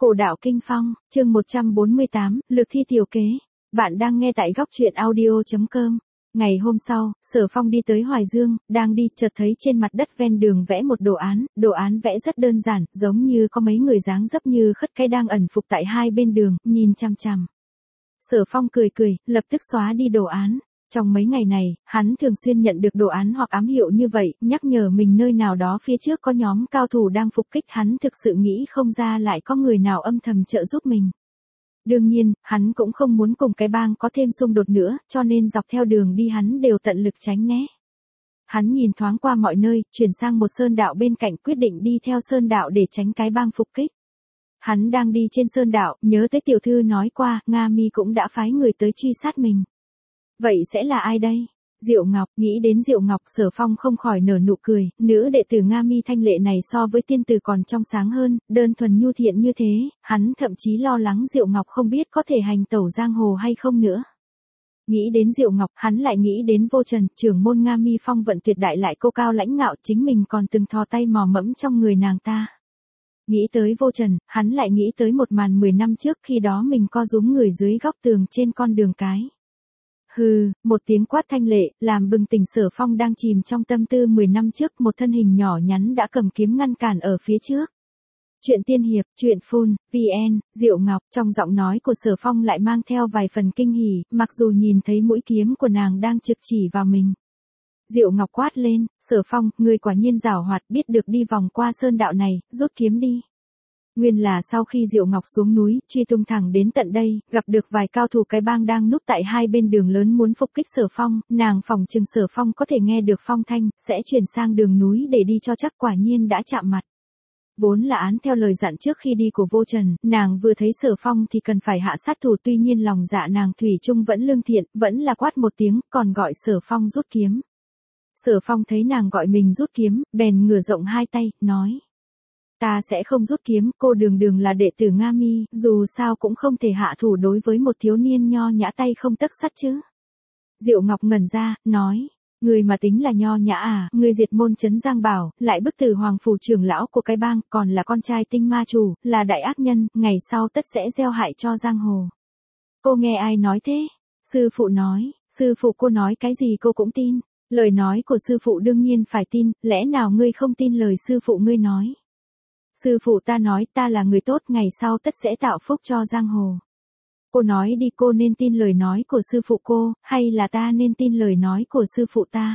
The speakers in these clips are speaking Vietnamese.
Cổ đạo kinh phong, chương 148, lực thi tiểu kế. Bạn đang nghe tại góc truyện audio.com. Ngày hôm sau, Sở Phong đi tới Hoài Dương, đang đi chợt thấy trên mặt đất ven đường vẽ một đồ án vẽ rất đơn giản, giống như có mấy người dáng dấp như khất cái đang ẩn phục tại hai bên đường, nhìn chằm chằm. Sở Phong cười cười, lập tức xóa đi đồ án. Trong mấy ngày này, hắn thường xuyên nhận được đồ án hoặc ám hiệu như vậy, nhắc nhở mình nơi nào đó phía trước có nhóm cao thủ đang phục kích, hắn thực sự nghĩ không ra lại có người nào âm thầm trợ giúp mình. Đương nhiên, hắn cũng không muốn cùng cái bang có thêm xung đột nữa, cho nên dọc theo đường đi hắn đều tận lực tránh né. Hắn nhìn thoáng qua mọi nơi, chuyển sang một sơn đạo bên cạnh, quyết định đi theo sơn đạo để tránh cái bang phục kích. Hắn đang đi trên sơn đạo, nhớ tới tiểu thư nói qua, Nga Mi cũng đã phái người tới truy sát mình. Vậy sẽ là ai đây? Diệu Ngọc, nghĩ đến Diệu Ngọc, Sở Phong không khỏi nở nụ cười, nữ đệ tử Nga Mi thanh lệ này so với tiên tử còn trong sáng hơn, đơn thuần nhu thiện như thế, hắn thậm chí lo lắng Diệu Ngọc không biết có thể hành tẩu giang hồ hay không nữa. Nghĩ đến Diệu Ngọc, hắn lại nghĩ đến Vô Trần, trưởng môn Nga Mi phong vận tuyệt đại lại cô cao lãnh ngạo, chính mình còn từng thò tay mò mẫm trong người nàng ta. Nghĩ tới Vô Trần, hắn lại nghĩ tới một màn 10 năm trước, khi đó mình co rúm người dưới góc tường trên con đường cái. Hừ, một tiếng quát thanh lệ, làm bừng tỉnh Sở Phong đang chìm trong tâm tư 10 năm trước, một thân hình nhỏ nhắn đã cầm kiếm ngăn cản ở phía trước. Chuyện tiên hiệp, chuyện phun, VN, Diệu Ngọc, trong giọng nói của Sở Phong lại mang theo vài phần kinh hỉ, mặc dù nhìn thấy mũi kiếm của nàng đang trực chỉ vào mình. Diệu Ngọc quát lên, Sở Phong, ngươi quả nhiên giảo hoạt, biết được đi vòng qua sơn đạo này, rút kiếm đi. Nguyên là sau khi Diệu Ngọc xuống núi, truy tung thẳng đến tận đây, gặp được vài cao thủ cái bang đang núp tại hai bên đường lớn muốn phục kích Sở Phong, nàng phỏng chừng Sở Phong có thể nghe được phong thanh, sẽ chuyển sang đường núi để đi cho chắc, quả nhiên đã chạm mặt. Vốn là án theo lời dặn trước khi đi của Vô Trần, nàng vừa thấy Sở Phong thì cần phải hạ sát thủ, tuy nhiên lòng dạ nàng thủy chung vẫn lương thiện, vẫn là quát một tiếng, còn gọi Sở Phong rút kiếm. Sở Phong thấy nàng gọi mình rút kiếm, bèn ngửa rộng hai tay, nói. Ta sẽ không rút kiếm, cô đường đường là đệ tử Nga Mi, dù sao cũng không thể hạ thủ đối với một thiếu niên nho nhã tay không tấc sắt chứ. Diệu Ngọc ngẩn ra, nói, người mà tính là nho nhã à, người diệt môn trấn Giang Bảo, lại bức tử hoàng phủ trưởng lão của cái bang, còn là con trai tinh ma chủ, là đại ác nhân, ngày sau tất sẽ gieo hại cho giang hồ. Cô nghe ai nói thế? Sư phụ nói, sư phụ cô nói cái gì cô cũng tin, lời nói của sư phụ đương nhiên phải tin, lẽ nào ngươi không tin lời sư phụ ngươi nói? Sư phụ ta nói ta là người tốt, ngày sau tất sẽ tạo phúc cho giang hồ. Cô nói đi, cô nên tin lời nói của sư phụ cô, hay là ta nên tin lời nói của sư phụ ta?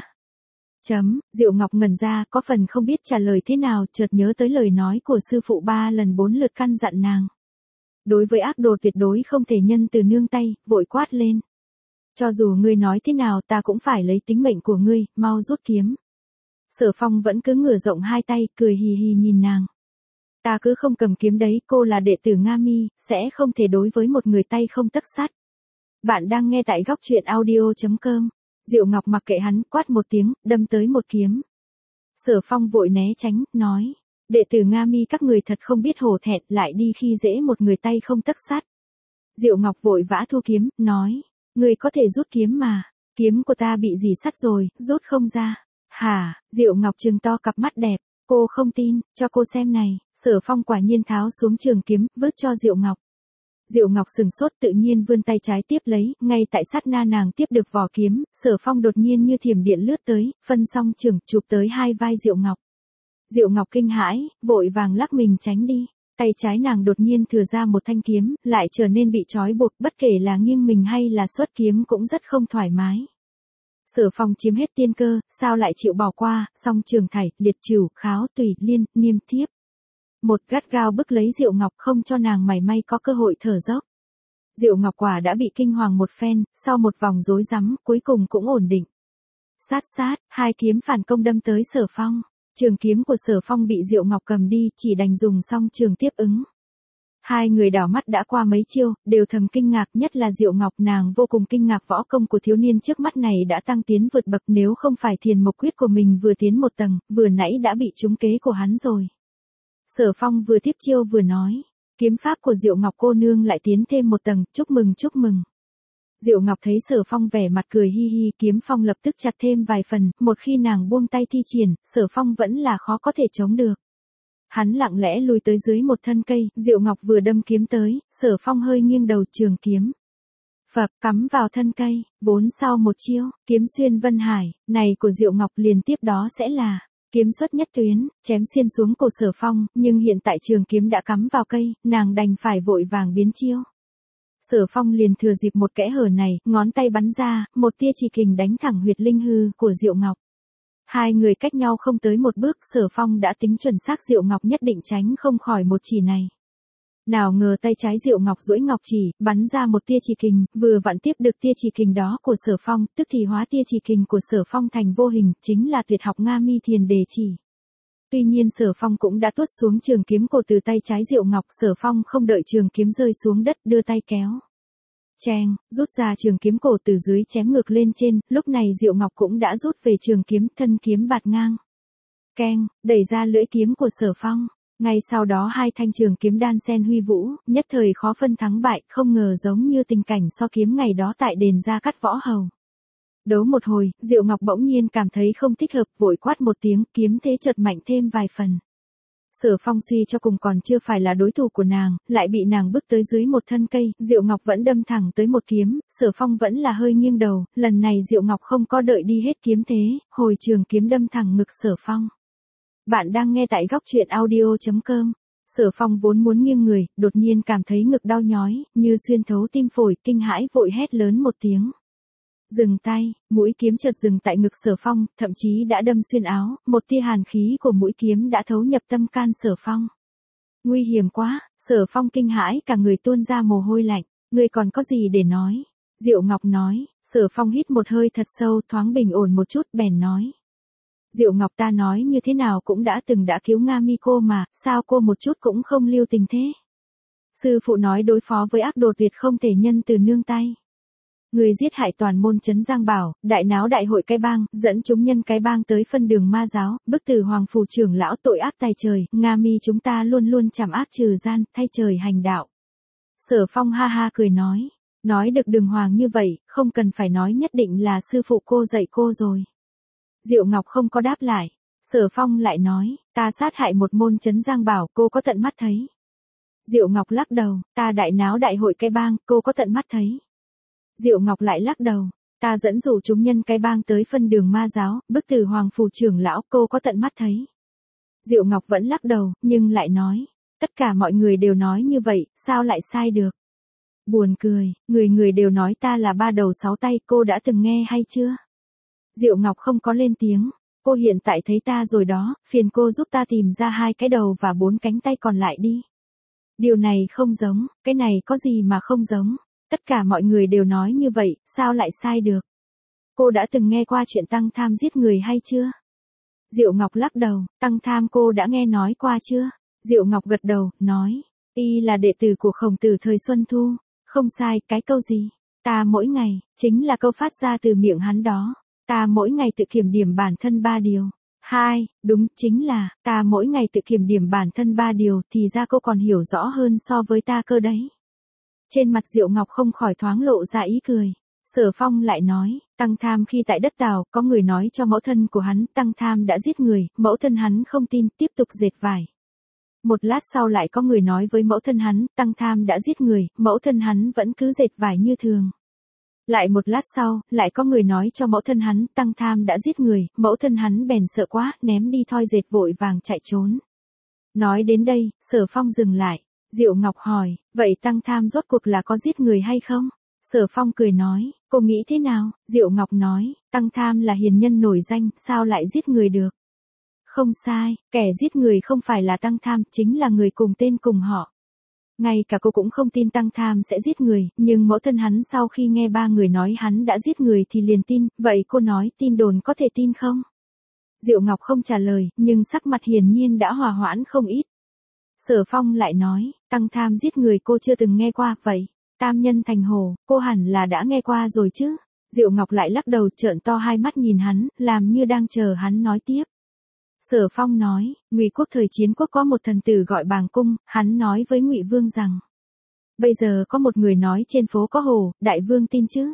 Diệu Ngọc ngẩn ra, có phần không biết trả lời thế nào, chợt nhớ tới lời nói của sư phụ 3 lần 4 lượt căn dặn nàng. Đối với ác đồ tuyệt đối không thể nhân từ nương tay, vội quát lên. Cho dù ngươi nói thế nào ta cũng phải lấy tính mệnh của ngươi, mau rút kiếm. Sở Phong vẫn cứ ngửa rộng hai tay, cười hì hì nhìn nàng. Ta cứ không cầm kiếm đấy, cô là đệ tử Nga Mi, sẽ không thể đối với một người tay không tấc sắt. Bạn đang nghe tại góc truyện audio.com. Diệu Ngọc mặc kệ hắn, quát một tiếng, đâm tới một kiếm. Sở Phong vội né tránh, nói, đệ tử Nga Mi các người thật không biết hổ thẹn, lại đi khi dễ một người tay không tấc sắt. Diệu Ngọc vội vã thu kiếm, nói, người có thể rút kiếm mà, kiếm của ta bị dì sắt rồi, rút không ra. Hả? Diệu Ngọc trừng to cặp mắt đẹp. Cô không tin, cho cô xem này. Sở Phong quả nhiên tháo xuống trường kiếm, vứt cho Diệu Ngọc. Diệu Ngọc sừng sốt, tự nhiên vươn tay trái tiếp lấy, ngay tại sát na nàng tiếp được vỏ kiếm, Sở Phong đột nhiên như thiểm điện lướt tới, phân song trường, chụp tới hai vai Diệu Ngọc. Diệu Ngọc kinh hãi, vội vàng lắc mình tránh đi. Tay trái nàng đột nhiên thừa ra một thanh kiếm, lại trở nên bị trói buộc, bất kể là nghiêng mình hay là xuất kiếm cũng rất không thoải mái. Sở Phong chiếm hết tiên cơ, sao lại chịu bỏ qua, song trường thảy, liệt trửu, kháo, tùy, liên, niêm thiếp. Một gắt gao bức lấy Diệu Ngọc, không cho nàng mảy may có cơ hội thở dốc. Diệu Ngọc quả đã bị kinh hoàng một phen, sau một vòng rối rắm, cuối cùng cũng ổn định. Sát, hai kiếm phản công đâm tới Sở Phong. Trường kiếm của Sở Phong bị Diệu Ngọc cầm đi, chỉ đành dùng song trường tiếp ứng. Hai người đảo mắt đã qua mấy chiêu, đều thầm kinh ngạc, nhất là Diệu Ngọc, nàng vô cùng kinh ngạc võ công của thiếu niên trước mắt này đã tăng tiến vượt bậc, nếu không phải Thiền Mộc Quyết của mình vừa tiến một tầng, vừa nãy đã bị trúng kế của hắn rồi. Sở Phong vừa tiếp chiêu vừa nói, kiếm pháp của Diệu Ngọc cô nương lại tiến thêm một tầng, chúc mừng. Diệu Ngọc thấy Sở Phong vẻ mặt cười hi hi, kiếm phong lập tức chặt thêm vài phần, một khi nàng buông tay thi triển, Sở Phong vẫn là khó có thể chống được. hắn lặng lẽ lùi tới dưới một thân cây, Diệu Ngọc vừa đâm kiếm tới, Sở Phong hơi nghiêng đầu, trường kiếm phập cắm vào thân cây, vốn sau một chiêu, kiếm xuyên vân hải, này của Diệu Ngọc liền tiếp đó sẽ là kiếm xuất nhất tuyến, chém xiên xuống cổ Sở Phong, nhưng hiện tại trường kiếm đã cắm vào cây, nàng đành phải vội vàng biến chiêu. Sở Phong liền thừa dịp một kẽ hở này, ngón tay bắn ra, một tia chỉ kình đánh thẳng huyệt linh hư của Diệu Ngọc. Hai người cách nhau không tới một bước, Sở Phong đã tính chuẩn xác Diệu Ngọc nhất định tránh không khỏi một chỉ này. Nào ngờ tay trái Diệu Ngọc duỗi ngọc chỉ, bắn ra một tia chỉ kình, vừa vặn tiếp được tia chỉ kình đó của Sở Phong, tức thì hóa tia chỉ kình của Sở Phong thành vô hình, chính là tuyệt học Nga Mi Thiền Đề Chỉ. Tuy nhiên Sở Phong cũng đã tuốt xuống trường kiếm cổ từ tay trái Diệu Ngọc, Sở Phong không đợi trường kiếm rơi xuống đất, đưa tay kéo. Cheng, rút ra trường kiếm cổ từ dưới chém ngược lên trên, lúc này Diệu Ngọc cũng đã rút về trường kiếm, thân kiếm bạt ngang. Keng, đẩy ra lưỡi kiếm của Sở Phong. Ngay sau đó hai thanh trường kiếm đan sen huy vũ, nhất thời khó phân thắng bại, không ngờ giống như tình cảnh so kiếm ngày đó tại đền Gia Cát Võ Hầu. Đấu một hồi, Diệu Ngọc bỗng nhiên cảm thấy không thích hợp, vội quát một tiếng, kiếm thế chợt mạnh thêm vài phần. Sở Phong suy cho cùng còn chưa phải là đối thủ của nàng, lại bị nàng bước tới dưới một thân cây, Diệu Ngọc vẫn đâm thẳng tới một kiếm, Sở Phong vẫn là hơi nghiêng đầu, lần này Diệu Ngọc không có đợi đi hết kiếm thế, hồi trường kiếm đâm thẳng ngực Sở Phong. Bạn đang nghe tại góc truyện audio.com. Sở Phong vốn muốn nghiêng người, đột nhiên cảm thấy ngực đau nhói, như xuyên thấu tim phổi, kinh hãi vội hét lớn một tiếng. Dừng tay, mũi kiếm chợt dừng tại ngực Sở Phong, thậm chí đã đâm xuyên áo, một tia hàn khí của mũi kiếm đã thấu nhập tâm can Sở Phong. Nguy hiểm quá, Sở Phong kinh hãi cả người tuôn ra mồ hôi lạnh, ngươi còn có gì để nói? Diệu Ngọc nói. Sở Phong hít một hơi thật sâu, thoáng bình ổn một chút, bèn nói. Diệu Ngọc, ta nói như thế nào cũng đã cứu Nga Mi cô mà, sao cô một chút cũng không lưu tình thế? Sư phụ nói đối phó với ác đồ tuyệt không thể nhân từ nương tay. Người giết hại toàn môn trấn Giang Bảo, đại náo đại hội cái bang, dẫn chúng nhân cái bang tới phân đường ma giáo, bức tử hoàng phủ trưởng lão tội ác tày trời, Nga Mi chúng ta luôn luôn trảm ác trừ gian, thay trời hành đạo. Sở Phong ha ha cười nói được đường hoàng như vậy, không cần phải nói nhất định là sư phụ cô dạy cô rồi. Diệu Ngọc không có đáp lại. Sở Phong lại nói, ta sát hại một môn trấn Giang Bảo, cô có tận mắt thấy. Diệu Ngọc lắc đầu, ta đại náo đại hội cái bang, cô có tận mắt thấy. Diệu Ngọc lại lắc đầu, ta dẫn dụ chúng nhân cái bang tới phân đường ma giáo, bức tử hoàng phủ trưởng lão, cô có tận mắt thấy. Diệu Ngọc vẫn lắc đầu, nhưng lại nói, tất cả mọi người đều nói như vậy, sao lại sai được? Buồn cười, người đều nói ta là ba đầu sáu tay, cô đã từng nghe hay chưa? Diệu Ngọc không có lên tiếng, cô hiện tại thấy ta rồi đó, phiền cô giúp ta tìm ra 2 cái đầu và 4 cánh tay còn lại đi. Điều này không giống, cái này có gì mà không giống, tất cả mọi người đều nói như vậy, sao lại sai được? Cô đã từng nghe qua chuyện Tăng Tham giết người hay chưa? Diệu Ngọc lắc đầu, Tăng Tham cô đã nghe nói qua chưa? Diệu Ngọc gật đầu, nói, y là đệ tử của Khổng Tử thời Xuân Thu, không sai, cái câu gì? Ta mỗi ngày, chính là câu phát ra từ miệng hắn đó. Ta mỗi ngày tự kiểm điểm bản thân 3 điều. 2, đúng, chính là, ta mỗi ngày tự kiểm điểm bản thân 3 điều, thì ra cô còn hiểu rõ hơn so với ta cơ đấy. Trên mặt Diệu Ngọc không khỏi thoáng lộ ra ý cười. Sở Phong lại nói, Tăng Tham khi tại đất Tào, có người nói cho mẫu thân của hắn, Tăng Tham đã giết người, mẫu thân hắn không tin, tiếp tục dệt vải. Một lát sau lại có người nói với mẫu thân hắn, Tăng Tham đã giết người, mẫu thân hắn vẫn cứ dệt vải như thường. Lại một lát sau, lại có người nói cho mẫu thân hắn, Tăng Tham đã giết người, mẫu thân hắn bèn sợ quá, ném đi thoi dệt vội vàng chạy trốn. Nói đến đây, Sở Phong dừng lại. Diệu Ngọc hỏi, vậy Tăng Tham rốt cuộc là có giết người hay không? Sở Phong cười nói, cô nghĩ thế nào? Diệu Ngọc nói, Tăng Tham là hiền nhân nổi danh, sao lại giết người được? Không sai, kẻ giết người không phải là Tăng Tham, chính là người cùng tên cùng họ. Ngay cả cô cũng không tin Tăng Tham sẽ giết người, nhưng mẫu thân hắn sau khi nghe 3 người nói hắn đã giết người thì liền tin, vậy cô nói tin đồn có thể tin không? Diệu Ngọc không trả lời, nhưng sắc mặt hiển nhiên đã hòa hoãn không ít. Sở Phong lại nói, Tăng Tham giết người cô chưa từng nghe qua, vậy, Tam Nhân Thành Hồ, cô hẳn là đã nghe qua rồi chứ? Diệu Ngọc lại lắc đầu trợn to hai mắt nhìn hắn, làm như đang chờ hắn nói tiếp. Sở Phong nói, Ngụy quốc thời Chiến quốc có một thần tử gọi Bàng Cung, hắn nói với Ngụy Vương rằng, bây giờ có một người nói trên phố có hồ, Đại Vương tin chứ?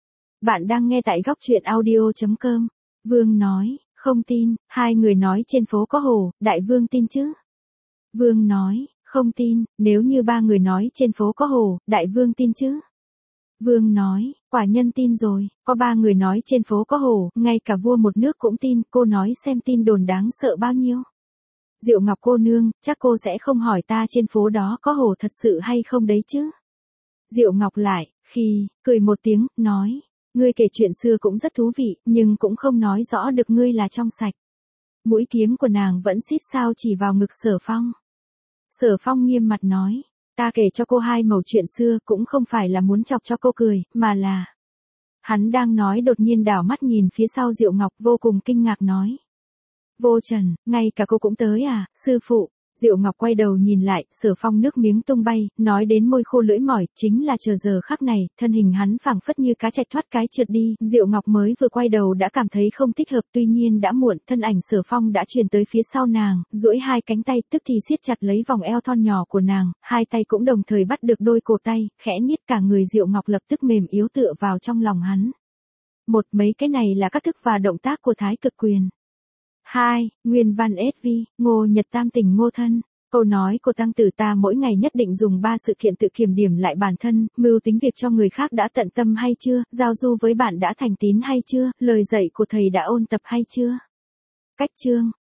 Bạn đang nghe tại góc truyện audio.com. Vương nói, không tin, 2 người nói trên phố có hồ, Đại Vương tin chứ? Vương nói, không tin, nếu như 3 người nói trên phố có hổ, đại vương tin chứ? Vương nói, quả nhân tin rồi, có 3 người nói trên phố có hổ, ngay cả vua một nước cũng tin, cô nói xem tin đồn đáng sợ bao nhiêu. Diệu Ngọc cô nương, chắc cô sẽ không hỏi ta trên phố đó có hổ thật sự hay không đấy chứ? Diệu Ngọc lại, cười một tiếng, nói, ngươi kể chuyện xưa cũng rất thú vị, nhưng cũng không nói rõ được ngươi là trong sạch. Mũi kiếm của nàng vẫn xít sao chỉ vào ngực Sở Phong. Sở Phong nghiêm mặt nói, ta kể cho cô 2 mẩu chuyện xưa cũng không phải là muốn chọc cho cô cười, mà là... Hắn đang nói đột nhiên đảo mắt nhìn phía sau Diệu Ngọc vô cùng kinh ngạc nói. Vô Trần, ngay cả cô cũng tới à, sư phụ? Diệu Ngọc quay đầu nhìn lại, Sở Phong nước miếng tung bay, nói đến môi khô lưỡi mỏi, chính là chờ giờ khắc này, thân hình hắn phảng phất như cá chạch thoát cái trượt đi, Diệu Ngọc mới vừa quay đầu đã cảm thấy không thích hợp, tuy nhiên đã muộn, thân ảnh Sở Phong đã truyền tới phía sau nàng, duỗi 2 cánh tay, tức thì siết chặt lấy vòng eo thon nhỏ của nàng, 2 tay cũng đồng thời bắt được đôi cổ tay, khẽ niết cả người Diệu Ngọc lập tức mềm yếu tựa vào trong lòng hắn. Mấy cái này là các thức và động tác của Thái Cực Quyền. 2. Nguyên văn SV, Ngô Nhật Tam Tỉnh Ngô Thân. Câu nói của tăng tử ta mỗi ngày nhất định dùng 3 sự kiện tự kiểm điểm lại bản thân, mưu tính việc cho người khác đã tận tâm hay chưa, giao du với bạn đã thành tín hay chưa, lời dạy của thầy đã ôn tập hay chưa. Cách chương